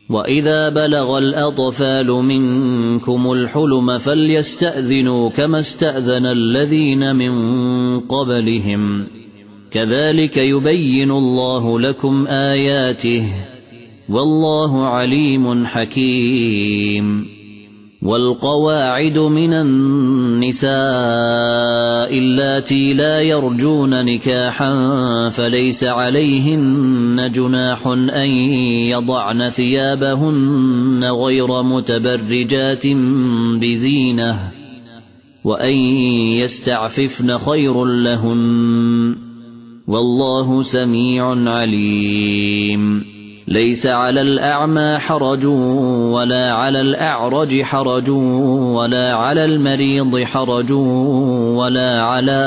وإذا بلغ الأطفال منكم الحلم فليستأذنوا كما استأذن الذين من قبلهم كذلك يبين الله لكم آياته والله عليم حكيم والقواعد من النساء اللاتي لا يرجون نكاحا فليس عليهن جناح أن يضعن ثيابهن غير متبرجات بزينة وأن يستعففن خير لهن والله سميع عليم ليس على الأعمى حرج ولا على الأعرج حرج ولا على المريض حرج ولا على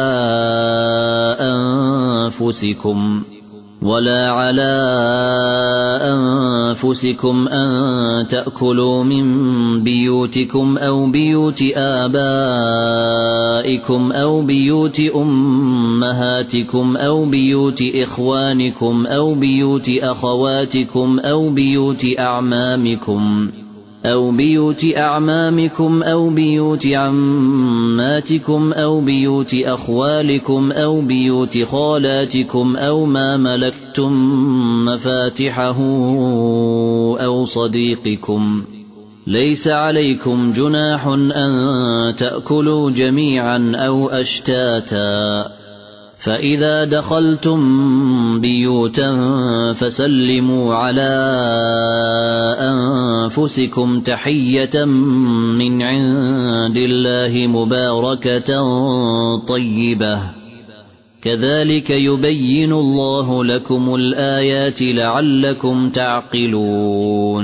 أنفسكم أن تأكلوا من بيوتكم أو بيوت آبائكم أو بيوت أمهاتكم أو بيوت إخوانكم أو بيوت أخواتكم أو بيوت أعمامكم أو بيوت عماتكم أو بيوت أخوالكم أو بيوت خالاتكم أو ما ملكتم مفاتحه أو صديقكم ليس عليكم جناح أن تأكلوا جميعا أو أشتاتا فإذا دخلتم بيوتا فسلموا على أنفسكم تحية من عند الله مباركة طيبة كذلك يبين الله لكم الآيات لعلكم تعقلون